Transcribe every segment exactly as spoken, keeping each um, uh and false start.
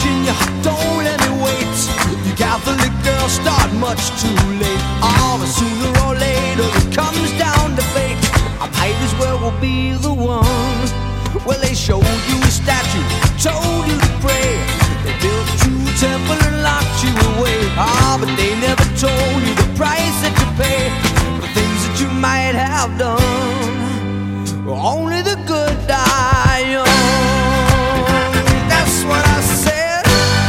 Virginia, don't let me wait. You Catholic girls start much too late. Oh, but sooner or later it comes down to fate. I might as well will be the one. Well, they showed you a statue, told you to pray. They built you a temple and locked you away. Ah, but they never told you the price that you pay for things that you might have done. Only the good die young. That's what I said.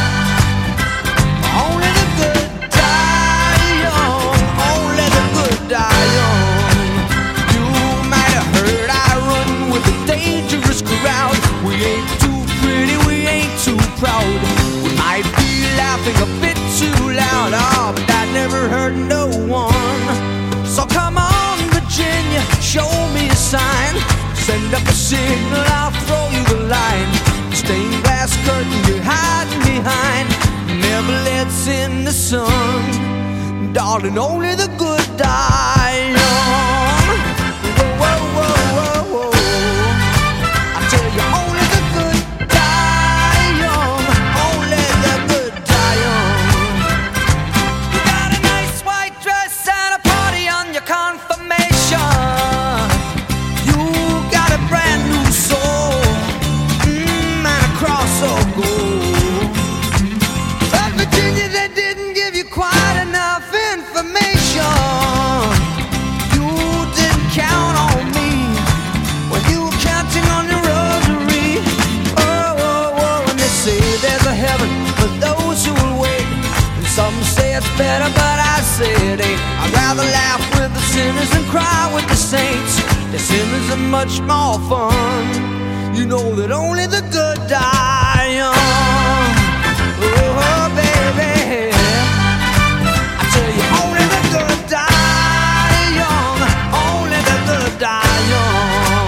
Only the good die young. Only the good die young. You might have heard I run with a dangerous crowd. We ain't too pretty, we ain't too proud. We might be laughing a bit too loud. Oh, but that never hurt no one. So come on, Virginia, show me a sign. Send up a signal, I'll throw you the line. Stained glass curtain you're hiding behind never lets in the sun. Darling, only the good die young. Whoa, whoa, whoa, whoa, whoa. I tell you, only the good die young. Only the good die young. You got a nice white dress and a party on your confirmation. Some say it's better, but I say it ain't. I'd rather laugh with the sinners than cry with the saints. The sinners are much more fun. You know that only the good die young. Oh, baby, I tell you, only the good die young. Only the good die young.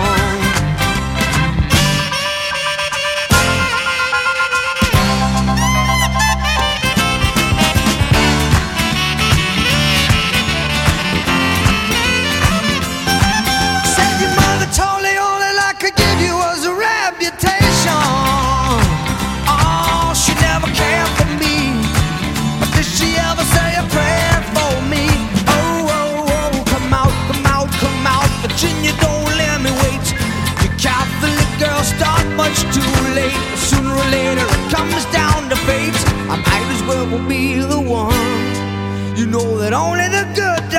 Virginia, don't let me wait. You Catholic girls start much too late. Sooner or later it comes down to fate. I might as well be the one. You know that only the good die.